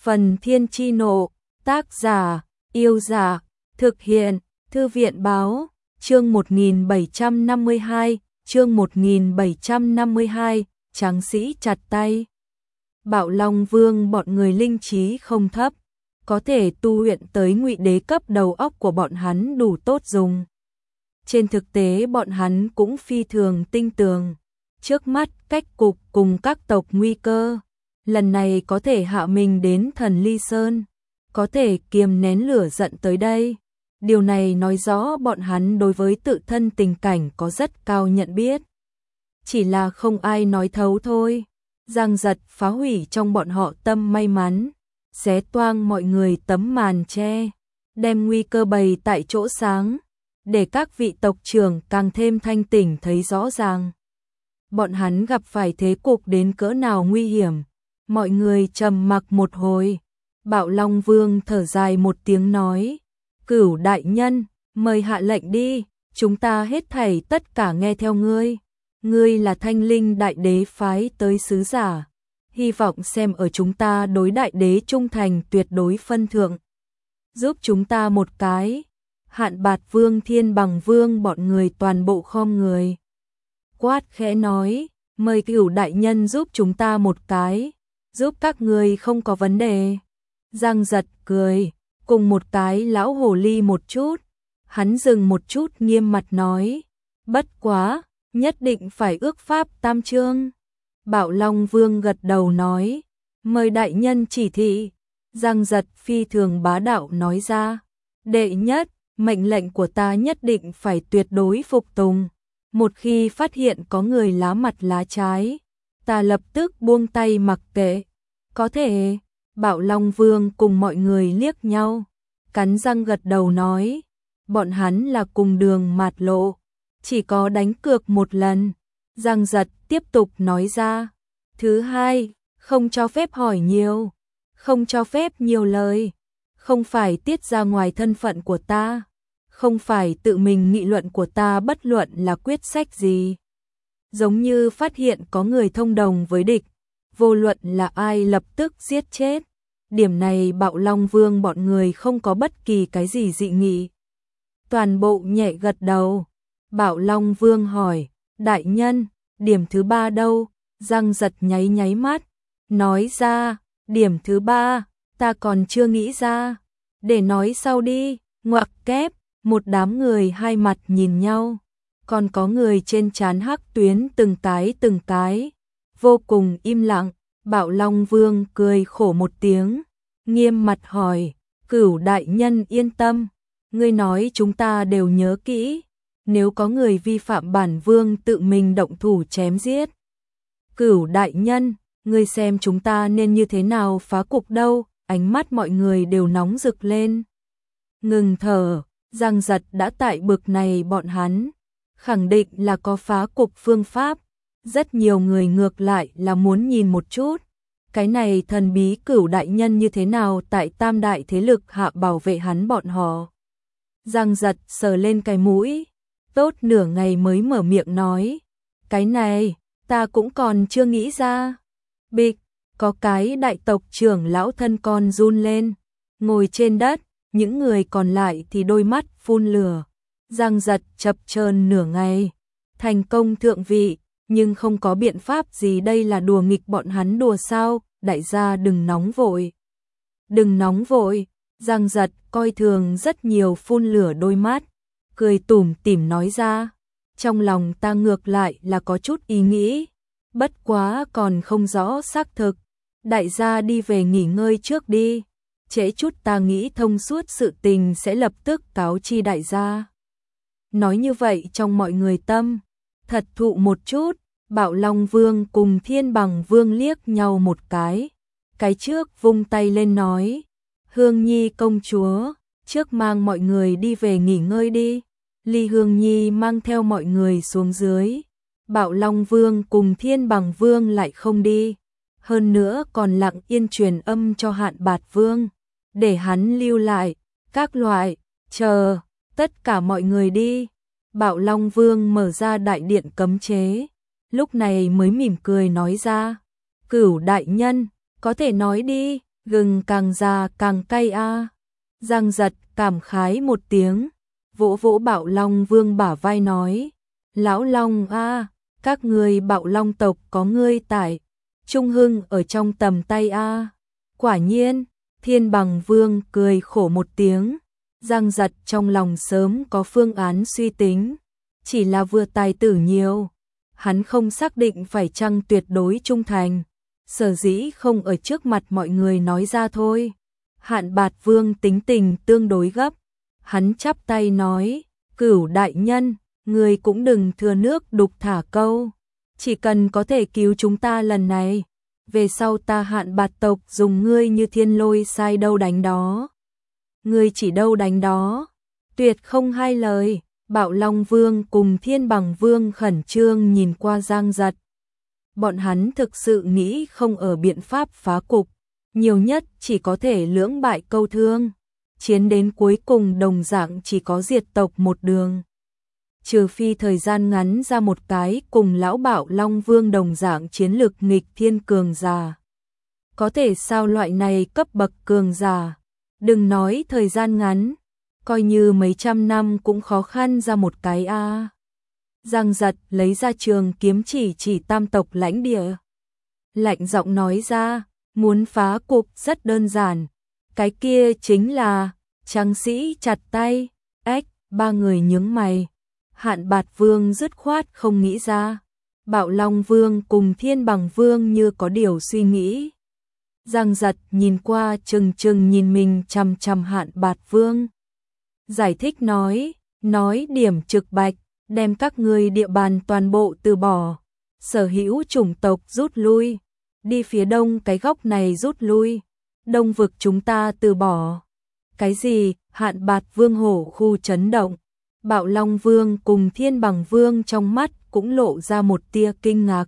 Phần Thiên Chi Nộ, tác giả, Yêu Giả, thực hiện, Thư viện Báo, chương 1752, chương 1752, tráng sĩ chặt tay. Bạo Long Vương bọn người linh trí không thấp, có thể tu luyện tới ngụy đế cấp, đầu óc của bọn hắn đủ tốt dùng. Trên thực tế bọn hắn cũng phi thường tinh tường, trước mắt cách cục cùng các tộc nguy cơ, lần này có thể hạ mình đến Thần Ly Sơn, có thể kiềm nén lửa giận tới đây. Điều này nói rõ bọn hắn đối với tự thân tình cảnh có rất cao nhận biết. Chỉ là không ai nói thấu thôi. Giang Giật phá hủy trong bọn họ tâm may mắn, xé toang mọi người tấm màn che, đem nguy cơ bày tại chỗ sáng, để các vị tộc trưởng càng thêm thanh tỉnh thấy rõ ràng. Bọn hắn gặp phải thế cục đến cỡ nào nguy hiểm. Mọi người trầm mặc một hồi. Bạo Long Vương thở dài một tiếng nói: Cửu đại nhân, mời hạ lệnh đi, chúng ta hết thảy tất cả nghe theo ngươi. Ngươi là Thanh Linh đại đế phái tới sứ giả, hy vọng xem ở chúng ta đối đại đế trung thành tuyệt đối phân thượng, giúp chúng ta một cái. Hạn Bạt Vương, Thiên Bằng Vương bọn người toàn bộ khom người. Quát khẽ nói: mời Cửu đại nhân giúp chúng ta một cái, giúp các ngươi không có vấn đề. Giang Giật cười, cùng một cái lão hồ ly một chút. Hắn dừng một chút nghiêm mặt nói: bất quá, nhất định phải ước pháp tam chương. Bạo Long Vương gật đầu nói: mời đại nhân chỉ thị. Giang Giật phi thường bá đạo nói ra: đệ nhất, mệnh lệnh của ta nhất định phải tuyệt đối phục tùng. Một khi phát hiện có người lá mặt lá trái, ta lập tức buông tay mặc kệ. Có thể. Bạo Long Vương cùng mọi người liếc nhau, cắn răng gật đầu nói: bọn hắn là cùng đường mạt lộ, chỉ có đánh cược một lần. Giang Giật tiếp tục nói ra: thứ hai, không cho phép hỏi nhiều, không cho phép nhiều lời, không phải tiết ra ngoài thân phận của ta, không phải tự mình nghị luận của ta, bất luận là quyết sách gì. Giống như phát hiện có người thông đồng với địch, vô luận là ai lập tức giết chết. Điểm này Bạo Long Vương bọn người không có bất kỳ cái gì dị nghị. Toàn bộ nhẹ gật đầu. Bạo Long Vương hỏi: đại nhân, điểm thứ ba đâu? Giang Giật nháy nháy mắt, nói ra: điểm thứ ba, ta còn chưa nghĩ ra, để nói sau đi. Ngoặc kép, một đám người hai mặt nhìn nhau, còn có người trên trán hắc tuyến từng cái, vô cùng im lặng. Bạo Long Vương cười khổ một tiếng, nghiêm mặt hỏi: Cửu đại nhân yên tâm, ngươi nói chúng ta đều nhớ kỹ, nếu có người vi phạm bản vương tự mình động thủ chém giết. Cửu đại nhân, ngươi xem chúng ta nên như thế nào phá cục đâu? Ánh mắt mọi người đều nóng rực lên. Ngừng thở, Giang Giật đã tại bực này bọn hắn khẳng định là có phá cục phương pháp. Rất nhiều người ngược lại là muốn nhìn một chút, cái này thần bí Cửu đại nhân như thế nào tại tam đại thế lực hạ bảo vệ hắn bọn họ. Giang Giật sờ lên cái mũi, tốt nửa ngày mới mở miệng nói: cái này, ta cũng còn chưa nghĩ ra. Bịch, có cái đại tộc trưởng lão thân con run lên, ngồi trên đất, những người còn lại thì đôi mắt phun lửa. Giang Giật chập chờn nửa ngày, thành công thượng vị, nhưng không có biện pháp gì. Đây là đùa nghịch bọn hắn đùa sao? Đại gia đừng nóng vội. Đừng nóng vội. Giang Giật coi thường rất nhiều phun lửa đôi mắt, cười tủm tỉm nói ra: trong lòng ta ngược lại là có chút ý nghĩ, bất quá còn không rõ xác thực. Đại gia đi về nghỉ ngơi trước đi, trễ chút ta nghĩ thông suốt sự tình sẽ lập tức cáo chi đại gia. Nói như vậy trong mọi người tâm thật thụ một chút. Bạo Long Vương cùng Thiên Bằng Vương liếc nhau một cái trước vung tay lên nói: Hương Nhi công chúa, trước mang mọi người đi về nghỉ ngơi đi. Ly Hương Nhi mang theo mọi người xuống dưới. Bạo Long Vương cùng Thiên Bằng Vương lại không đi, hơn nữa còn lặng yên truyền âm cho Hạn Bạt Vương, để hắn lưu lại, các loại, chờ, tất cả mọi người đi. Bạo Long Vương mở ra đại điện cấm chế, lúc này mới mỉm cười nói ra: Cửu đại nhân, có thể nói đi. gừng càng già càng cay a. Giang Giật cảm khái một tiếng, vỗ vỗ Bạo Long Vương bả vai nói, Lão Long a, các ngươi Bạo Long tộc có ngươi tại, trung hưng ở trong tầm tay a. Quả nhiên, Thiên Bằng Vương cười khổ một tiếng, Giang Giật trong lòng sớm có phương án suy tính, chỉ là vừa tài tử nhiều, hắn không xác định phải chăng tuyệt đối trung thành, sở dĩ không ở trước mặt mọi người nói ra thôi. Hạn Bạt Vương tính tình tương đối gấp, hắn chắp tay nói, Cửu đại nhân, người cũng đừng thừa nước đục thả câu, chỉ cần có thể cứu chúng ta lần này, về sau ta Hạn Bạt tộc dùng ngươi như thiên lôi sai đâu đánh đó. Ngươi chỉ đâu đánh đó, tuyệt không hai lời. Bạo Long Vương cùng Thiên Bằng Vương khẩn trương nhìn qua Giang Giật. Bọn hắn thực sự nghĩ không ở biện pháp phá cục, nhiều nhất chỉ có thể lưỡng bại câu thương, chiến đến cuối cùng đồng dạng chỉ có diệt tộc một đường. Trừ phi thời gian ngắn ra một cái cùng lão Bạo Long Vương đồng dạng chiến lực nghịch thiên cường giả. Có thể sao loại này cấp bậc cường giả, đừng nói thời gian ngắn, coi như mấy trăm năm cũng khó khăn ra một cái a. Giang Giật lấy ra trường kiếm chỉ tam tộc lãnh địa. Lạnh giọng nói ra, muốn phá cục rất đơn giản, cái kia chính là tráng sĩ chặt tay. Ba người nhướng mày. Hạn Bạt Vương dứt khoát không nghĩ ra. Bạo Long Vương cùng Thiên Bằng Vương như có điều suy nghĩ. Giang Giật nhìn qua chừng nhìn mình chằm chằm Hạn Bạt Vương. Giải thích nói điểm trực bạch, đem các ngươi địa bàn toàn bộ từ bỏ, sở hữu chủng tộc rút lui, đi phía đông cái góc này rút lui, đông vực chúng ta từ bỏ. Cái gì? Hạn Bạt Vương hổ khu chấn động, Bạo Long Vương cùng Thiên Bằng Vương trong mắt cũng lộ ra một tia kinh ngạc.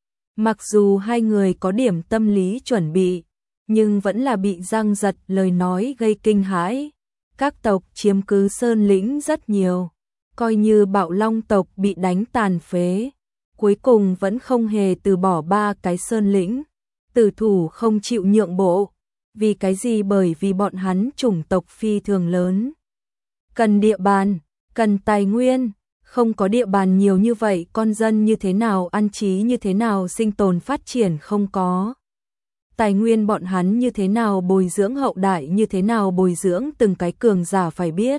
Mặc dù hai người có điểm tâm lý chuẩn bị, nhưng vẫn là bị Giang Giật lời nói gây kinh hãi. Các tộc chiếm cứ sơn lĩnh rất nhiều, coi như Bạo Long tộc bị đánh tàn phế, cuối cùng vẫn không hề từ bỏ ba cái sơn lĩnh, tử thủ không chịu nhượng bộ. Vì cái gì? Bởi vì bọn hắn chủng tộc phi thường lớn, cần địa bàn, cần tài nguyên, không có địa bàn nhiều như vậy con dân như thế nào ăn trí, như thế nào sinh tồn phát triển, không có tài nguyên bọn hắn như thế nào bồi dưỡng hậu đại, như thế nào bồi dưỡng từng cái cường giả phải biết.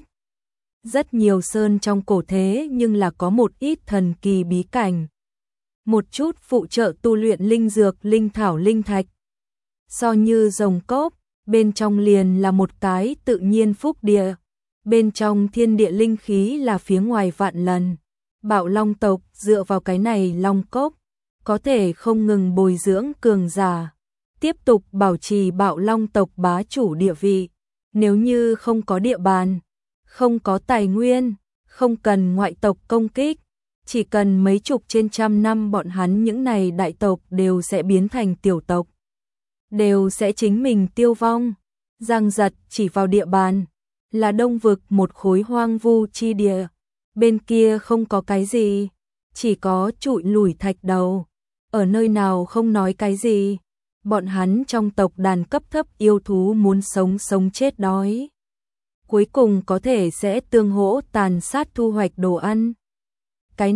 Rất nhiều sơn trong cổ thế nhưng là có một ít thần kỳ bí cảnh, một chút phụ trợ tu luyện linh dược, linh thảo, linh thạch. So như rồng cốc, bên trong liền là một cái tự nhiên phúc địa, bên trong thiên địa linh khí là phía ngoài vạn lần. Bạo Long tộc dựa vào cái này long cốc, có thể không ngừng bồi dưỡng cường giả, tiếp tục bảo trì Bạo Long tộc bá chủ địa vị. Nếu như không có địa bàn, không có tài nguyên, không cần ngoại tộc công kích, chỉ cần mấy chục trên trăm năm bọn hắn những này đại tộc đều sẽ biến thành tiểu tộc, đều sẽ chính mình tiêu vong. Giang Giật chỉ vào địa bàn, là đông vực một khối hoang vu chi địa, bên kia không có cái gì, chỉ có trụi lủi thạch đầu, ở nơi nào không nói cái gì. Bọn hắn trong tộc đàn cấp thấp yêu thú muốn sống chết đói, cuối cùng có thể sẽ tương hỗ tàn sát thu hoạch đồ ăn. Cái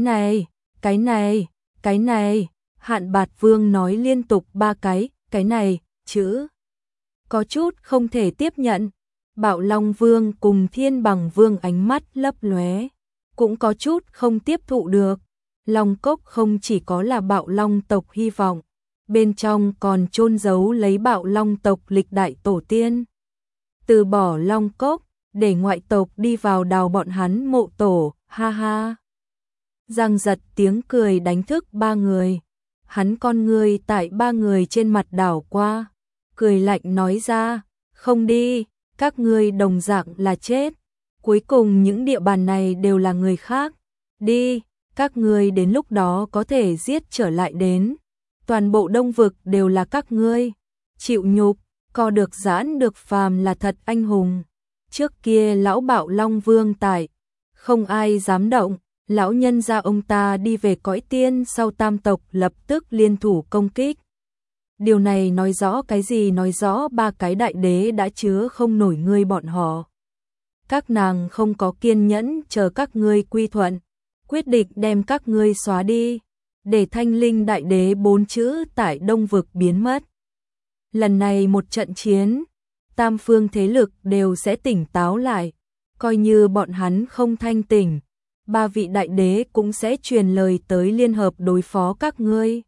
này, Hạn Bạt Vương nói liên tục ba cái này chữ, có chút không thể tiếp nhận. Bạo Long Vương cùng Thiên Bằng Vương ánh mắt lấp lóe, cũng có chút không tiếp thụ được. Long cốc không chỉ có là Bạo Long tộc hy vọng, bên trong còn chôn giấu lấy Bạo Long tộc lịch đại tổ tiên. Từ bỏ Long cốc, để ngoại tộc đi vào đào bọn hắn mộ tổ, ha ha. Giang Giật tiếng cười đánh thức ba người, hắn con người tại ba người trên mặt đảo qua, cười lạnh nói ra, không đi, các ngươi đồng dạng là chết, cuối cùng những địa bàn này đều là người khác, đi, các ngươi đến lúc đó có thể giết trở lại đến, toàn bộ đông vực đều là các ngươi, chịu nhục, co được giãn được phàm là thật anh hùng. Trước kia lão Bạo Long Vương tại, không ai dám động, lão nhân gia ông ta đi về cõi tiên sau tam tộc lập tức liên thủ công kích. Điều này nói rõ cái gì? Nói rõ ba cái đại đế đã chứa không nổi ngươi bọn họ. Các nàng không có kiên nhẫn chờ các ngươi quy thuận, quyết định đem các ngươi xóa đi, để Thanh Linh đại đế 4 chữ tại Đông vực biến mất. Lần này một trận chiến, tam phương thế lực đều sẽ tỉnh táo lại, coi như bọn hắn không thanh tỉnh, ba vị đại đế cũng sẽ truyền lời tới liên hợp đối phó các ngươi.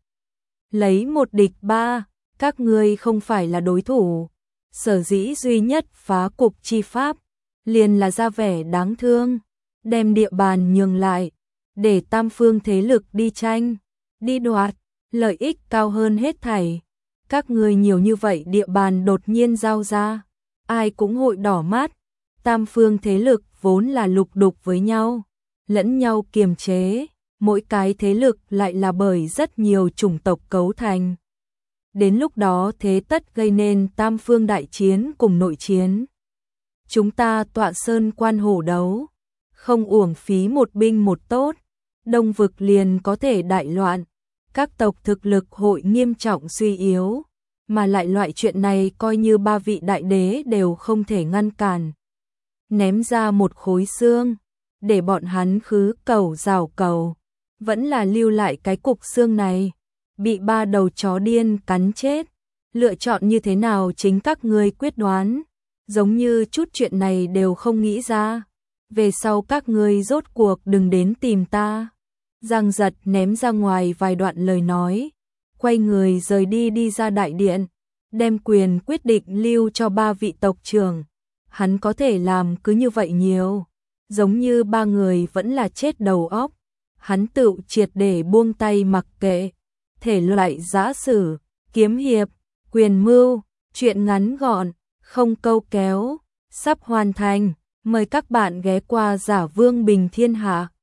Lấy một địch ba, các ngươi không phải là đối thủ. Sở dĩ duy nhất phá cục chi pháp, liền là ra vẻ đáng thương, đem địa bàn nhường lại, để tam phương thế lực đi tranh, đi đoạt, lợi ích cao hơn hết thảy. Các ngươi nhiều như vậy địa bàn đột nhiên giao ra, ai cũng hội đỏ mắt. Tam phương thế lực vốn là lục đục với nhau, lẫn nhau kiềm chế, mỗi cái thế lực lại là bởi rất nhiều chủng tộc cấu thành. Đến lúc đó thế tất gây nên tam phương đại chiến cùng nội chiến. Chúng ta tọa sơn quan hổ đấu, không uổng phí một binh một tốt, Đông vực liền có thể đại loạn, các tộc thực lực hội nghiêm trọng suy yếu, mà lại loại chuyện này coi như ba vị đại đế đều không thể ngăn cản. Ném ra một khối xương, để bọn hắn khứ cầu rào cầu, vẫn là lưu lại cái cục xương này, bị ba đầu chó điên cắn chết. Lựa chọn như thế nào chính các ngươi quyết đoán, giống như chút chuyện này đều không nghĩ ra. Về sau các ngươi rốt cuộc đừng đến tìm ta. Giang Giật ném ra ngoài vài đoạn lời nói, quay người rời đi ra đại điện, đem quyền quyết định lưu cho ba vị tộc trưởng. Hắn có thể làm cứ như vậy nhiều, giống như ba người vẫn là chết đầu óc. Hắn tự triệt để buông tay mặc kệ, thể loại giã sử, kiếm hiệp, quyền mưu, chuyện ngắn gọn, không câu kéo, sắp hoàn thành. Mời các bạn ghé qua Giả Vương Bình Thiên Hạ.